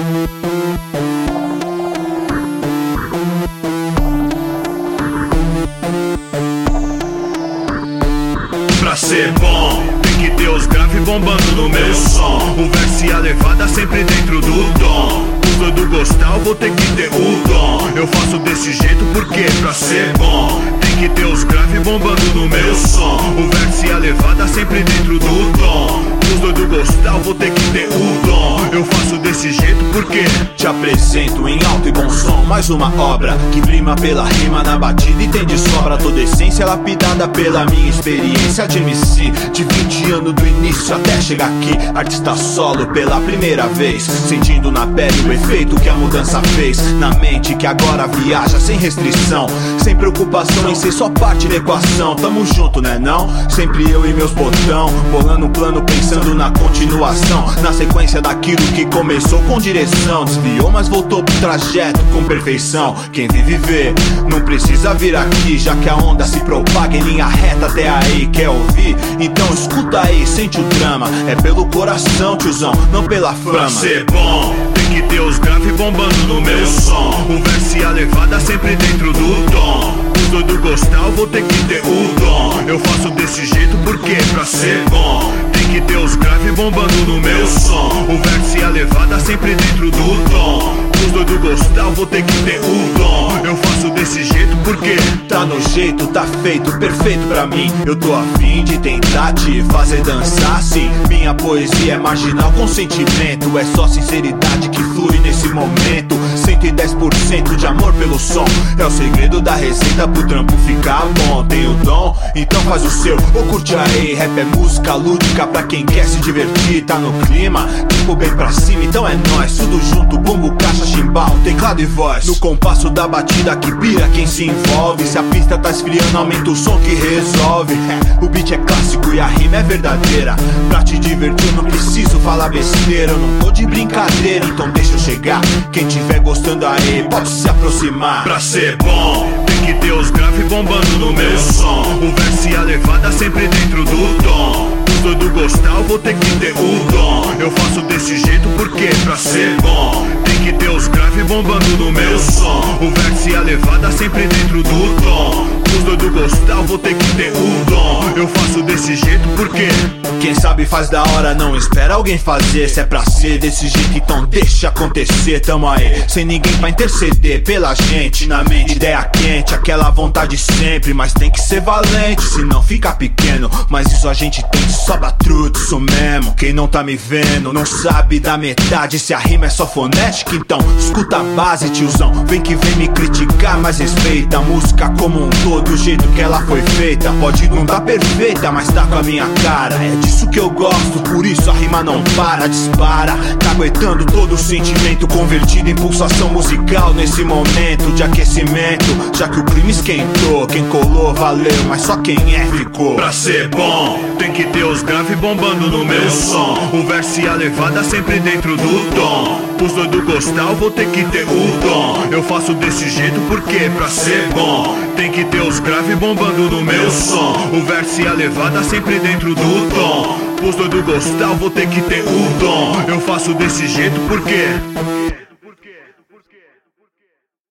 Pra ser bom, tem que ter os graves bombando no meu som. O verso e a levada sempre dentro do dom. Os do gostar, eu vou ter que ter o dom. Eu faço desse jeito porque pra ser bom tem que ter os graves bombando no meu som. O verso e a levada sempre dentro do dom. Os do gostar, eu vou ter que ter o dom. Eu faço desse jeito porque te apresento em alto e bom som mais uma obra que prima pela rima na batida e tem de sobra toda essência lapidada pela minha experiência de MC. De 20 anos do início até chegar aqui, artista solo pela primeira vez, sentindo na pele o efeito que a mudança fez na mente que agora viaja sem restrição, sem preocupação em ser só parte da equação. Tamo junto, né não? Sempre eu e meus botão, bolando um plano pensando na continuação, na sequência daquilo que começou com direção. Desviou mas voltou pro trajeto com perfeição. Quem vive vê, não precisa vir aqui, já que a onda se propaga em linha reta até aí. Quer ouvir? Então escuta aí, sente o drama. É pelo coração, tiozão, não pela fama. Pra ser bom tem que ter os graves bombando no meu som. O verso e a levada sempre dentro do dom. Os doidos gostar, eu vou ter que ter o dom. Eu faço desse jeito porque pra ser bom tem que ter os graves bombando no meu som. O verso e a levada sempre dentro do dom. Os doidos gostar, eu vou ter que ter o dom. Eu faço desse jeito porque tá no jeito, tá feito, perfeito pra mim. Eu tô afim de tentar te fazer dançar, sim. Minha poesia é marginal com sentimento. É só sinceridade que flui nesse momento. 110% de amor pelo som é o segredo da receita pro trampo ficar bom. Tem o dom, então faz o seu, ou curte aí. Rap é música lúdica pra quem quer se divertir. Tá no clima, tempo bem pra cima, então é nóis. Tudo junto, bumbo, caixa, chimbal, teclado e voz. No compasso da batida que pira quem se envolve. Se a pista tá esfriando, aumenta o som que resolve. O beat é clássico e a rima é verdadeira. Pra te divertir eu não preciso falar besteira. Eu não tô de brincadeira, então deixa eu chegar. Quem tiver gostando aí pode se aproximar. Pra ser bom tem que ter os graves bombando no meu som. O verso e a levada sempre dentro do dom. Os doidos gostar, eu vou ter que ter o dom. Eu faço desse jeito porque pra ser bom tem que ter os graves bombando no meu som. O verso e a levada sempre dentro do dom. Os doidos gostar, eu vou ter que ter o dom. Eu faço desse jeito porque quem sabe faz da hora, não espera alguém fazer. Se é pra ser desse jeito, então deixa acontecer. Tamo aí, sem ninguém pra interceder pela gente. Na mente, ideia quente, aquela vontade sempre. Mas tem que ser valente, senão fica pequeno. Mas isso a gente tem de sobra truto, isso mesmo. Quem não tá me vendo, não sabe da metade. Se a rima é só fonética, então escuta a base, tiozão. Vem que vem me criticar, mas respeita a música como um todo, do jeito que ela foi feita. Pode não tá perfeita, mas tá com a minha cara. É disso que eu gosto, por isso a rima não para, dispara, caguetando todo o sentimento convertido em pulsação musical nesse momento de aquecimento. Já que o clima esquentou, quem colou valeu, mas só quem é ficou. Pra ser bom tem que ter os graves bombando no meu som. O verso e a levada sempre dentro do dom. Os doidos gostar, eu vou ter que ter o dom. Eu faço desse jeito porque pra ser bom tem que ter os graves bombando no meu som. O verso e a levada sempre dentro do dom. Os doidos gostar, eu vou ter que ter o dom. Eu faço desse jeito porque